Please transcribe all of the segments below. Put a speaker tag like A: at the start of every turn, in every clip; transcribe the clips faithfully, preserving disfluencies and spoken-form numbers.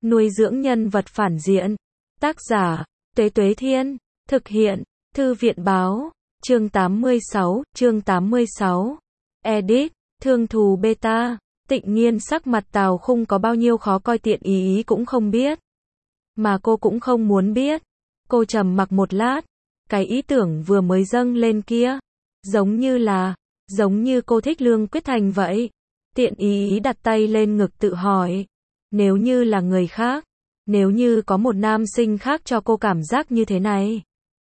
A: Nuôi dưỡng nhân vật phản diện. Tác giả, Tuế Tuế Thiên. Thực hiện, Thư viện Báo. Chương tám mươi sáu, chương tám mươi sáu. Edit, Thương Thù Beta. Tịnh Nhiên sắc mặt Tào Khung có bao nhiêu khó coi Tiện Ý Ý cũng không biết. Mà cô cũng không muốn biết. Cô trầm mặc một lát. Cái ý tưởng vừa mới dâng lên kia. Giống như là, giống như cô thích Lương Quyết Thành vậy. Tiện Ý Ý đặt tay lên ngực tự hỏi. Nếu như là người khác, nếu như có một nam sinh khác cho cô cảm giác như thế này,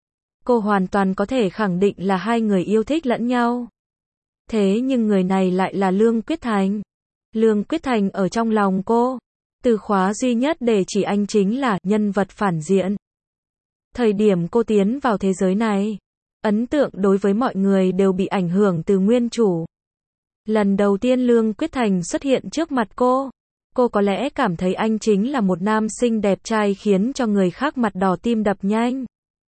A: cô hoàn toàn có thể khẳng định là hai người yêu thích lẫn nhau. Thế nhưng người này lại là Lương Quyết Thành. Lương Quyết Thành ở trong lòng cô, từ khóa duy nhất để chỉ anh chính là nhân vật phản diện. Thời điểm cô tiến vào thế giới này, ấn tượng đối với mọi người đều bị ảnh hưởng từ nguyên chủ. Lần đầu tiên Lương Quyết Thành xuất hiện trước mặt cô, cô có lẽ cảm thấy anh chính là một nam sinh đẹp trai khiến cho người khác mặt đỏ tim đập nhanh.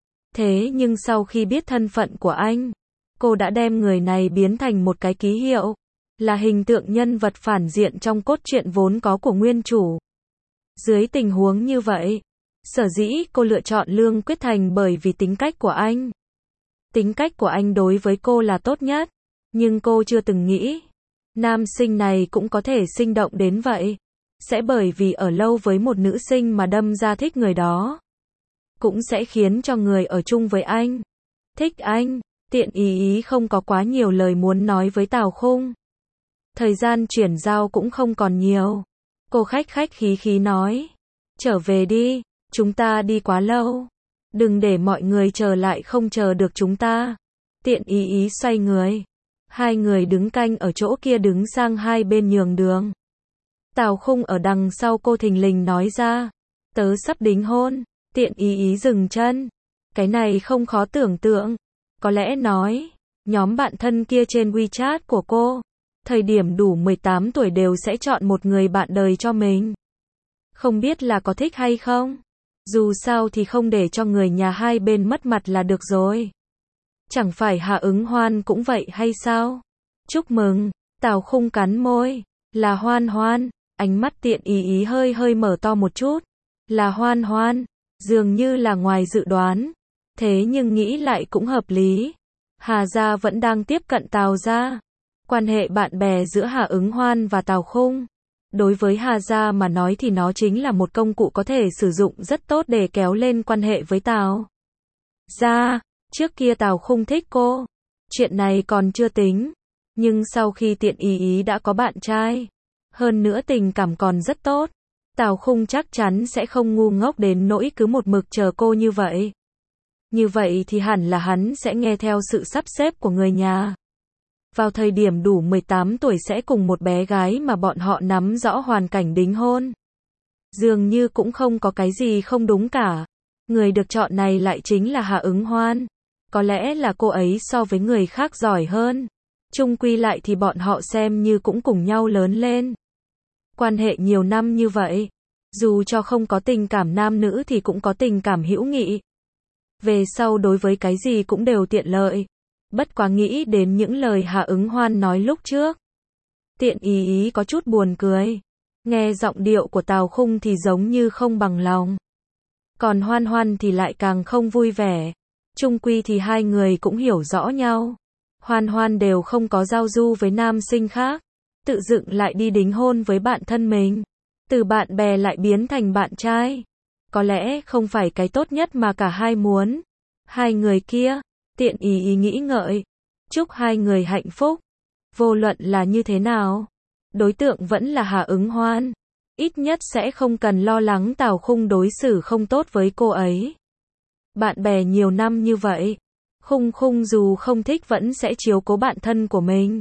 A: Thế nhưng sau khi biết thân phận của anh, cô đã đem người này biến thành một cái ký hiệu, là hình tượng nhân vật phản diện trong cốt truyện vốn có của nguyên chủ. Dưới tình huống như vậy, sở dĩ cô lựa chọn Lương Quyết Thành bởi vì tính cách của anh. Tính cách của anh đối với cô là tốt nhất, nhưng cô chưa từng nghĩ, nam sinh này cũng có thể sinh động đến vậy. Sẽ bởi vì ở lâu với một nữ sinh mà đâm ra thích người đó. Cũng sẽ khiến cho người ở chung với anh thích anh. Tiện Ý Ý không có quá nhiều lời muốn nói với Tào Khung. Thời gian chuyển giao cũng không còn nhiều. Cô khách khách khí khí nói. Trở về đi, chúng ta đi quá lâu. Đừng để mọi người chờ lại không chờ được chúng ta. Tiện Ý Ý xoay người. Hai người đứng canh ở chỗ kia đứng sang hai bên nhường đường. Tào Khung ở đằng sau cô thình lình nói ra. Tớ sắp đính hôn. Tiện Ý Ý dừng chân. Cái này không khó tưởng tượng. Có lẽ nói, nhóm bạn thân kia trên WeChat của cô, thời điểm đủ mười tám tuổi đều sẽ chọn một người bạn đời cho mình. Không biết là có thích hay không? Dù sao thì không để cho người nhà hai bên mất mặt là được rồi. Chẳng phải Hạ Ứng Hoan cũng vậy hay sao? Chúc mừng. Tào Khung cắn môi. Là Hoan Hoan. Ánh mắt Tiện Ý Ý hơi hơi mở to một chút. Là Hoan Hoan. Dường như là ngoài dự đoán. Thế nhưng nghĩ lại cũng hợp lý. Hà gia vẫn đang tiếp cận Tào gia. Quan hệ bạn bè giữa Hạ Ứng Hoan và Tào Khung. Đối với Hà gia mà nói thì nó chính là một công cụ có thể sử dụng rất tốt để kéo lên quan hệ với Tào gia. Trước kia Tào Khung thích cô. Chuyện này còn chưa tính. Nhưng sau khi Tiện Ý Ý đã có bạn trai, hơn nữa tình cảm còn rất tốt, Tào Khung chắc chắn sẽ không ngu ngốc đến nỗi cứ một mực chờ cô như vậy. Như vậy thì hẳn là hắn sẽ nghe theo sự sắp xếp của người nhà. Vào thời điểm đủ mười tám tuổi sẽ cùng một bé gái mà bọn họ nắm rõ hoàn cảnh đính hôn. Dường như cũng không có cái gì không đúng cả. Người được chọn này lại chính là Hạ Ứng Hoan. Có lẽ là cô ấy so với người khác giỏi hơn. Chung quy lại thì bọn họ xem như cũng cùng nhau lớn lên. Quan hệ nhiều năm như vậy, dù cho không có tình cảm nam nữ thì cũng có tình cảm hữu nghị. Về sau đối với cái gì cũng đều tiện lợi. Bất quá nghĩ đến những lời Hạ Ứng Hoan nói lúc trước. Tiện Ý Ý có chút buồn cười. Nghe giọng điệu của Tào Khung thì giống như không bằng lòng. Còn Hoan Hoan thì lại càng không vui vẻ. Chung quy thì hai người cũng hiểu rõ nhau. Hoan Hoan đều không có giao du với nam sinh khác. Tự dựng lại đi đính hôn với bạn thân mình. Từ bạn bè lại biến thành bạn trai. Có lẽ không phải cái tốt nhất mà cả hai muốn. Hai người kia, Tiện Ý Ý nghĩ ngợi. Chúc hai người hạnh phúc. Vô luận là như thế nào, đối tượng vẫn là Hạ Ứng Hoan. Ít nhất sẽ không cần lo lắng Tào Khung đối xử không tốt với cô ấy. Bạn bè nhiều năm như vậy, Khung Khung dù không thích vẫn sẽ chiếu cố bạn thân của mình.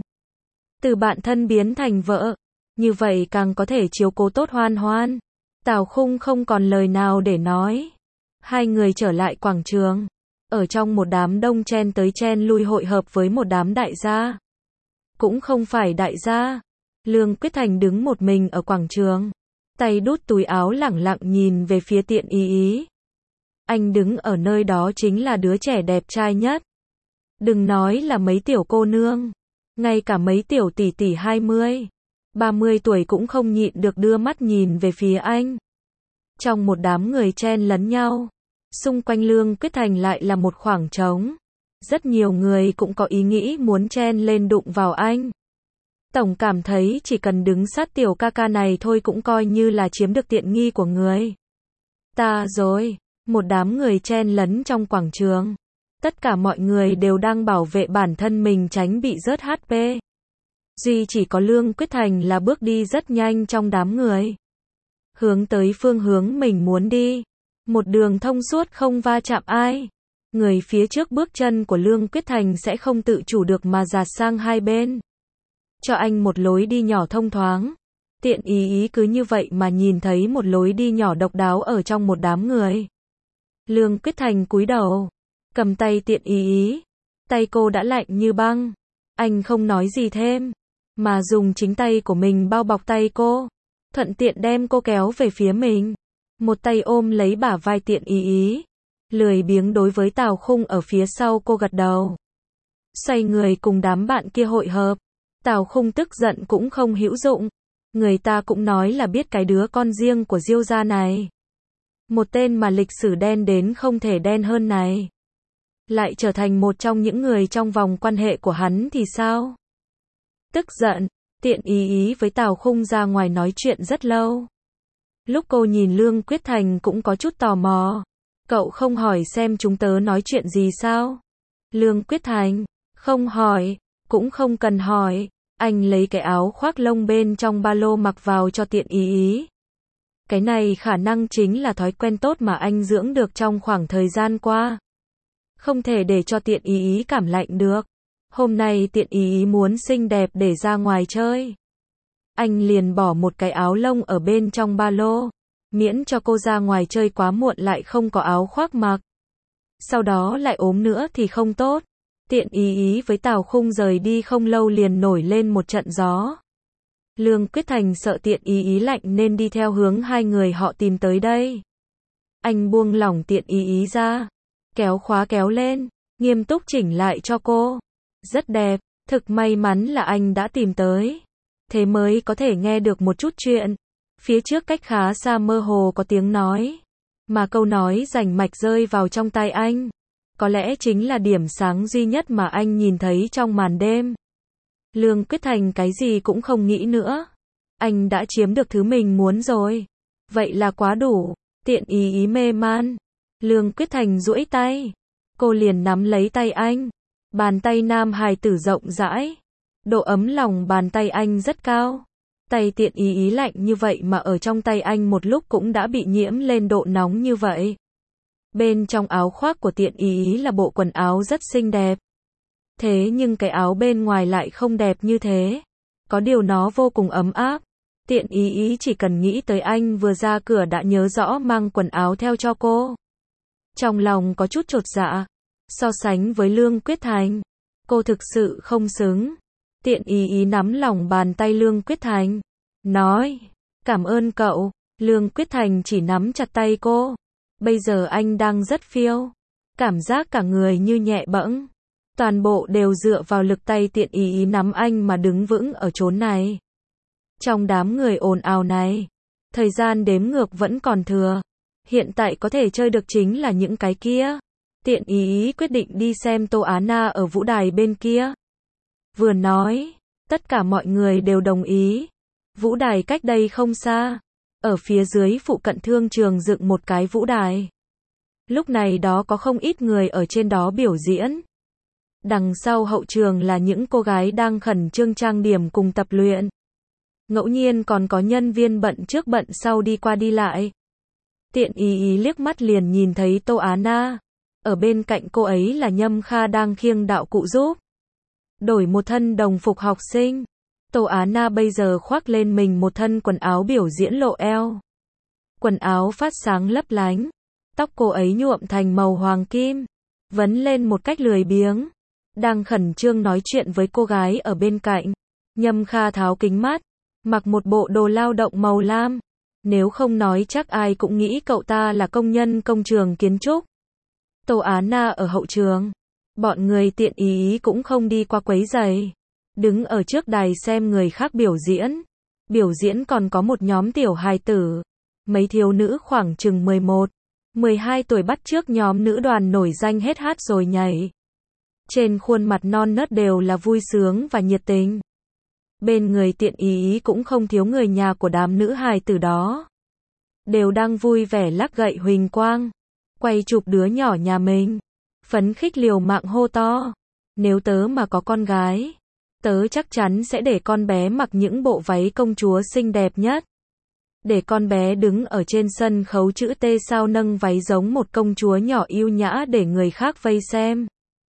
A: Từ bạn thân biến thành vợ, như vậy càng có thể chiếu cố tốt Hoan Hoan. Tào Khung không còn lời nào để nói. Hai người trở lại quảng trường. Ở trong một đám đông chen tới chen lui hội hợp với một đám đại gia. Cũng không phải đại gia. Lương Quyết Thành đứng một mình ở quảng trường. Tay đút túi áo lẳng lặng nhìn về phía Tiện Ý Ý. Anh đứng ở nơi đó chính là đứa trẻ đẹp trai nhất. Đừng nói là mấy tiểu cô nương. Ngay cả mấy tiểu tỷ tỷ hai mươi, ba mươi tuổi cũng không nhịn được đưa mắt nhìn về phía anh. Trong một đám người chen lấn nhau, xung quanh Lương Quyết Thành lại là một khoảng trống. Rất nhiều người cũng có ý nghĩ muốn chen lên đụng vào anh. Tổng cảm thấy chỉ cần đứng sát tiểu ca ca này thôi cũng coi như là chiếm được tiện nghi của người ta rồi. Một đám người chen lấn trong quảng trường. Tất cả mọi người đều đang bảo vệ bản thân mình tránh bị rớt hát pê. Duy chỉ có Lương Quyết Thành là bước đi rất nhanh trong đám người. Hướng tới phương hướng mình muốn đi. Một đường thông suốt không va chạm ai. Người phía trước bước chân của Lương Quyết Thành sẽ không tự chủ được mà dạt sang hai bên. Cho anh một lối đi nhỏ thông thoáng. Tiện ý ý cứ như vậy mà nhìn thấy một lối đi nhỏ độc đáo ở trong một đám người. Lương Quyết Thành cúi đầu, cầm tay tiện ý ý. Tay cô đã lạnh như băng. Anh không nói gì thêm, mà dùng chính tay của mình bao bọc tay cô. Thuận tiện đem cô kéo về phía mình. Một tay ôm lấy bả vai tiện ý ý. Lười biếng đối với Tào Khung ở phía sau cô gật đầu. Xoay người cùng đám bạn kia hội hợp. Tào Khung tức giận cũng không hữu dụng. Người ta cũng nói là biết cái đứa con riêng của Diêu gia này. Một tên mà lịch sử đen đến không thể đen hơn này. Lại trở thành một trong những người trong vòng quan hệ của hắn thì sao? Tức giận, tiện ý ý với Tào Khung ra ngoài nói chuyện rất lâu. Lúc cô nhìn Lương Quyết Thành cũng có chút tò mò. Cậu không hỏi xem chúng tớ nói chuyện gì sao? Lương Quyết Thành, không hỏi, cũng không cần hỏi. Anh lấy cái áo khoác lông bên trong ba lô mặc vào cho tiện ý ý. Cái này khả năng chính là thói quen tốt mà anh dưỡng được trong khoảng thời gian qua. Không thể để cho tiện ý ý cảm lạnh được. Hôm nay tiện ý ý muốn xinh đẹp để ra ngoài chơi. Anh liền bỏ một cái áo lông ở bên trong ba lô. Miễn cho cô ra ngoài chơi quá muộn lại không có áo khoác mặc. Sau đó lại ốm nữa thì không tốt. Tiện ý ý với Tào Khung rời đi không lâu liền nổi lên một trận gió. Lương Quyết Thành sợ tiện ý ý lạnh nên đi theo hướng hai người họ tìm tới đây. Anh buông lỏng tiện ý ý ra. Kéo khóa kéo lên. Nghiêm túc chỉnh lại cho cô. Rất đẹp. Thực may mắn là anh đã tìm tới. Thế mới có thể nghe được một chút chuyện. Phía trước cách khá xa mơ hồ có tiếng nói. Mà câu nói rành mạch rơi vào trong tai anh. Có lẽ chính là điểm sáng duy nhất mà anh nhìn thấy trong màn đêm. Lương Quyết Thành cái gì cũng không nghĩ nữa. Anh đã chiếm được thứ mình muốn rồi. Vậy là quá đủ. Tiện ý ý mê man. Lương Quyết Thành duỗi tay. Cô liền nắm lấy tay anh. Bàn tay nam hài tử rộng rãi. Độ ấm lòng bàn tay anh rất cao. Tay tiện ý ý lạnh như vậy mà ở trong tay anh một lúc cũng đã bị nhiễm lên độ nóng như vậy. Bên trong áo khoác của tiện ý ý là bộ quần áo rất xinh đẹp. Thế nhưng cái áo bên ngoài lại không đẹp như thế. Có điều nó vô cùng ấm áp. Tiện ý ý chỉ cần nghĩ tới anh vừa ra cửa đã nhớ rõ mang quần áo theo cho cô. Trong lòng có chút chột dạ. So sánh với Lương Quyết Thành, cô thực sự không xứng. Tiện ý ý nắm lòng bàn tay Lương Quyết Thành. Nói, cảm ơn cậu. Lương Quyết Thành chỉ nắm chặt tay cô. Bây giờ anh đang rất phiêu. Cảm giác cả người như nhẹ bẫng. Toàn bộ đều dựa vào lực tay tiện ý ý nắm anh mà đứng vững ở chốn này. Trong đám người ồn ào này, thời gian đếm ngược vẫn còn thừa. Hiện tại có thể chơi được chính là những cái kia. Tiện ý ý quyết định đi xem Tô Á Na ở vũ đài bên kia. Vừa nói, tất cả mọi người đều đồng ý. Vũ đài cách đây không xa. Ở phía dưới phụ cận thương trường dựng một cái vũ đài. Lúc này đó có không ít người ở trên đó biểu diễn. Đằng sau hậu trường là những cô gái đang khẩn trương trang điểm cùng tập luyện. Ngẫu nhiên còn có nhân viên bận trước bận sau đi qua đi lại. Tiện ý ý liếc mắt liền nhìn thấy Tô Á Na. Ở bên cạnh cô ấy là Nhâm Kha đang khiêng đạo cụ giúp. Đổi một thân đồng phục học sinh. Tô Á Na bây giờ khoác lên mình một thân quần áo biểu diễn lộ eo. Quần áo phát sáng lấp lánh. Tóc cô ấy nhuộm thành màu hoàng kim. Vấn lên một cách lười biếng. Đang khẩn trương nói chuyện với cô gái ở bên cạnh. Nhâm Kha tháo kính mắt. Mặc một bộ đồ lao động màu lam. Nếu không nói chắc ai cũng nghĩ cậu ta là công nhân công trường kiến trúc. Tô Á Na ở hậu trường. Bọn người tiện ý ý cũng không đi qua quấy rầy. Đứng ở trước đài xem người khác biểu diễn. Biểu diễn còn có một nhóm tiểu hài tử. Mấy thiếu nữ khoảng chừng mười một, mười hai tuổi bắt chước nhóm nữ đoàn nổi danh hết hát rồi nhảy. Trên khuôn mặt non nớt đều là vui sướng và nhiệt tình. Bên người Tiện Ý Ý cũng không thiếu người nhà của đám nữ hài tử đó. Đều đang vui vẻ lắc gậy huỳnh quang, quay chụp đứa nhỏ nhà mình. Phấn khích liều mạng hô to. Nếu tớ mà có con gái, tớ chắc chắn sẽ để con bé mặc những bộ váy công chúa xinh đẹp nhất. Để con bé đứng ở trên sân khấu chữ T sao nâng váy giống một công chúa nhỏ yêu nhã để người khác vây xem.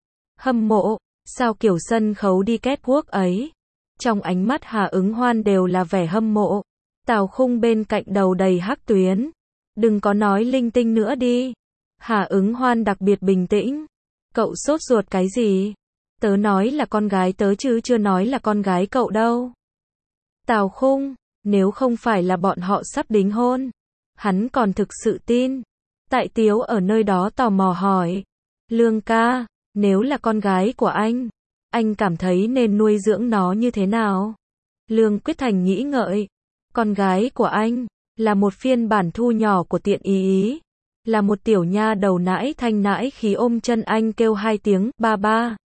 A: Hâm mộ, sao kiểu sân khấu đi catwalk ấy. Trong ánh mắt Hà Ứng Hoan đều là vẻ hâm mộ. Tào Khung bên cạnh đầu đầy hắc tuyến. Đừng có nói linh tinh nữa đi. Hà Ứng Hoan đặc biệt bình tĩnh. Cậu sốt ruột cái gì? Tớ nói là con gái tớ chứ chưa nói là con gái cậu đâu. Tào Khung, nếu không phải là bọn họ sắp đính hôn, hắn còn thực sự tin. Tại Tiếu ở nơi đó tò mò hỏi. Lương ca, nếu là con gái của anh, anh cảm thấy nên nuôi dưỡng nó như thế nào? Lương Quyết Thành nghĩ ngợi. Con gái của anh, là một phiên bản thu nhỏ của Tiện Ý Ý. Là một tiểu nha đầu nãi thanh nãi khí ôm chân anh kêu hai tiếng, ba ba.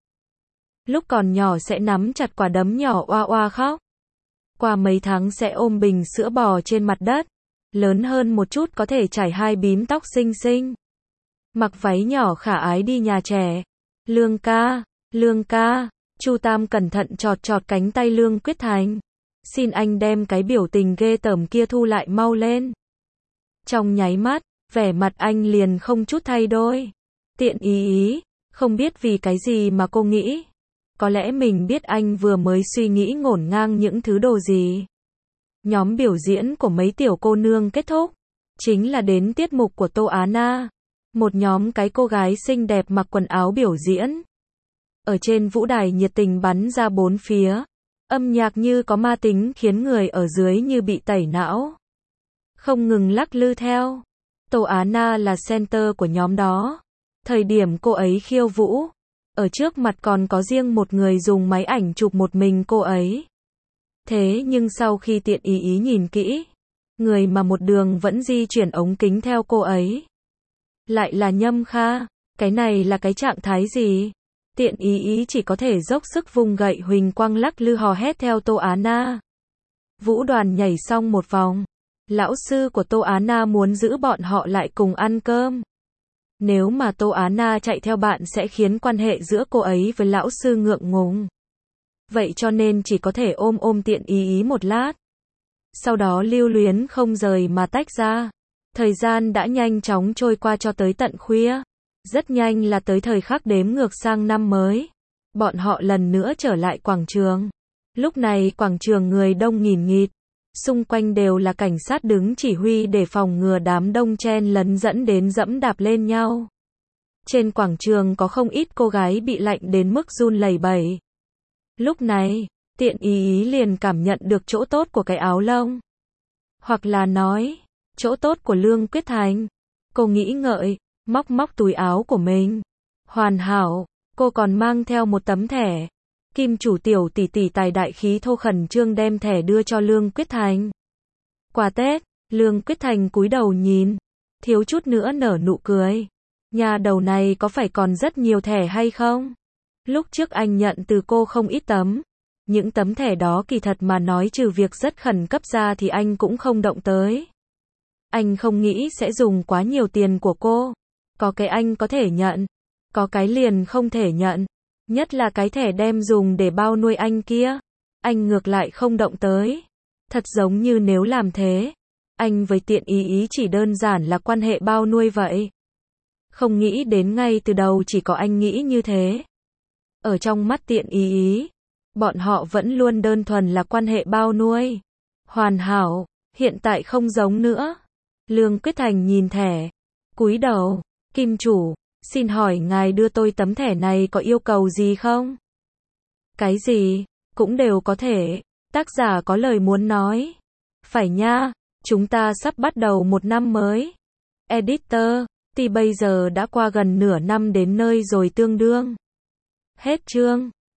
A: Lúc còn nhỏ sẽ nắm chặt quả đấm nhỏ oa oa khóc. Qua mấy tháng sẽ ôm bình sữa bò trên mặt đất. Lớn hơn một chút có thể trải hai bím tóc xinh xinh. Mặc váy nhỏ khả ái đi nhà trẻ. Lương ca, Lương ca, Chu Tam cẩn thận chọt chọt cánh tay Lương Quyết Thành. Xin anh đem cái biểu tình ghê tởm kia thu lại mau lên. Trong nháy mắt, vẻ mặt anh liền không chút thay đổi. Tiện Ý Ý, không biết vì cái gì mà cô nghĩ. Có lẽ mình biết anh vừa mới suy nghĩ ngổn ngang những thứ đồ gì. Nhóm biểu diễn của mấy tiểu cô nương kết thúc. Chính là đến tiết mục của Tô Á Na. Một nhóm cái cô gái xinh đẹp mặc quần áo biểu diễn. Ở trên vũ đài nhiệt tình bắn ra bốn phía. Âm nhạc như có ma tính khiến người ở dưới như bị tẩy não. Không ngừng lắc lư theo. Tô Á Na là center của nhóm đó. Thời điểm cô ấy khiêu vũ, ở trước mặt còn có riêng một người dùng máy ảnh chụp một mình cô ấy. Thế nhưng sau khi Tiện Ý Ý nhìn kỹ, người mà một đường vẫn di chuyển ống kính theo cô ấy lại là Nhâm Kha. Cái này là cái trạng thái gì? Tiện Ý Ý chỉ có thể dốc sức vung gậy huỳnh quang lắc lư hò hét theo Tô Á Na. Vũ đoàn nhảy xong một vòng. Lão sư của Tô Á Na muốn giữ bọn họ lại cùng ăn cơm. Nếu mà Tô Á Na chạy theo bạn sẽ khiến quan hệ giữa cô ấy với lão sư ngượng ngùng. Vậy cho nên chỉ có thể ôm ôm Tiện Ý Ý một lát. Sau đó lưu luyến không rời mà tách ra. Thời gian đã nhanh chóng trôi qua cho tới tận khuya. Rất nhanh là tới thời khắc đếm ngược sang năm mới. Bọn họ lần nữa trở lại quảng trường. Lúc này quảng trường người đông nghìn nghịt. Xung quanh đều là cảnh sát đứng chỉ huy để phòng ngừa đám đông chen lấn dẫn đến dẫm đạp lên nhau. Trên quảng trường có không ít cô gái bị lạnh đến mức run lẩy bẩy. Lúc này, Tiện Ý Ý liền cảm nhận được chỗ tốt của cái áo lông. Hoặc là nói, chỗ tốt của Lương Quyết Thành. Cô nghĩ ngợi, móc móc túi áo của mình. Hoàn hảo, cô còn mang theo một tấm thẻ. Kim chủ tiểu tỷ tỷ tài đại khí thô khẩn trương đem thẻ đưa cho Lương Quyết Thành. Quà Tết, Lương Quyết Thành cúi đầu nhìn, thiếu chút nữa nở nụ cười. Nhà đầu này có phải còn rất nhiều thẻ hay không? Lúc trước anh nhận từ cô không ít tấm. Những tấm thẻ đó kỳ thật mà nói trừ việc rất khẩn cấp ra thì anh cũng không động tới. Anh không nghĩ sẽ dùng quá nhiều tiền của cô. Có cái anh có thể nhận, có cái liền không thể nhận. Nhất là cái thẻ đem dùng để bao nuôi anh kia. Anh ngược lại không động tới. Thật giống như nếu làm thế, anh với Tiện Ý Ý chỉ đơn giản là quan hệ bao nuôi vậy. Không nghĩ đến ngay từ đầu chỉ có anh nghĩ như thế. Ở trong mắt Tiện Ý Ý, bọn họ vẫn luôn đơn thuần là quan hệ bao nuôi. Hoàn hảo, hiện tại không giống nữa. Lương Quyết Thành nhìn thẻ, cúi đầu, Kim chủ, xin hỏi ngài đưa tôi tấm thẻ này có yêu cầu gì không? Cái gì, cũng đều có thể. Tác giả có lời muốn nói. Phải nha, chúng ta sắp bắt đầu một năm mới. Editor, thì bây giờ đã qua gần nửa năm đến nơi rồi tương đương. Hết chương.